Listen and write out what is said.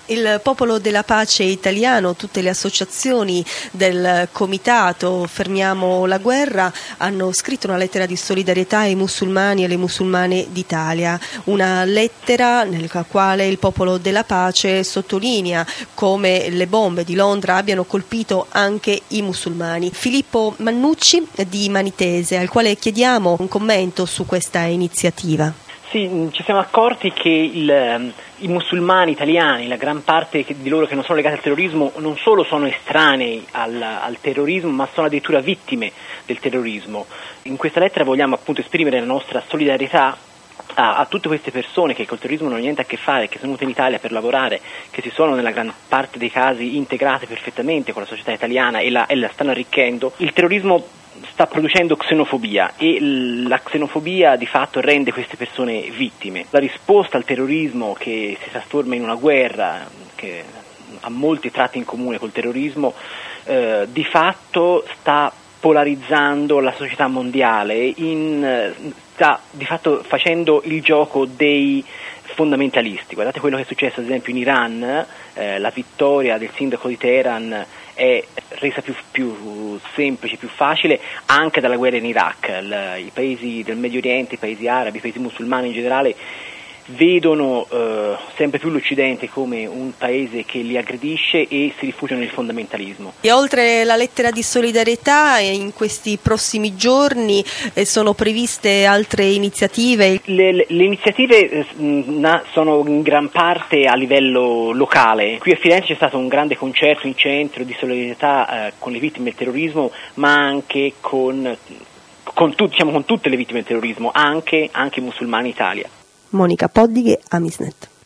Il Popolo della Pace italiano, tutte le associazioni del comitato Fermiamo la guerra hanno scritto una lettera di solidarietà ai musulmani e alle musulmane d'Italia, una lettera nella quale il Popolo della Pace sottolinea come le bombe di Londra abbiano colpito anche i musulmani. Filippo Mannucci di Manitese, al quale chiediamo un commento su questa iniziativa. Sì, ci siamo accorti che i musulmani italiani, la gran parte di loro che non sono legati al terrorismo, non solo sono estranei al terrorismo, ma sono addirittura vittime del terrorismo. In questa lettera vogliamo appunto esprimere la nostra solidarietà a tutte queste persone che col terrorismo non hanno niente a che fare, che sono venute in Italia per lavorare, che si sono nella gran parte dei casi integrate perfettamente con la società italiana e la stanno arricchendo. Il terrorismo sta producendo xenofobia e la xenofobia di fatto rende queste persone vittime. La risposta al terrorismo, che si trasforma in una guerra che ha molti tratti in comune col terrorismo, di fatto sta polarizzando la società mondiale, sta di fatto facendo il gioco dei fondamentalisti. Guardate quello che è successo ad esempio in Iran, la vittoria del sindaco di Teheran è resa più semplice, più facile anche dalla guerra in Iraq. I paesi del Medio Oriente, i paesi arabi, i paesi musulmani in generale vedono sempre più l'Occidente come un paese che li aggredisce e si rifugiano nel fondamentalismo. E oltre la lettera di solidarietà, in questi prossimi giorni sono previste altre iniziative? Le iniziative sono in gran parte a livello locale. Qui a Firenze c'è stato un grande concerto in centro di solidarietà con le vittime del terrorismo, ma anche con tutte le vittime del terrorismo, anche i musulmani in Italia. Monica Poddighe, Amisnet.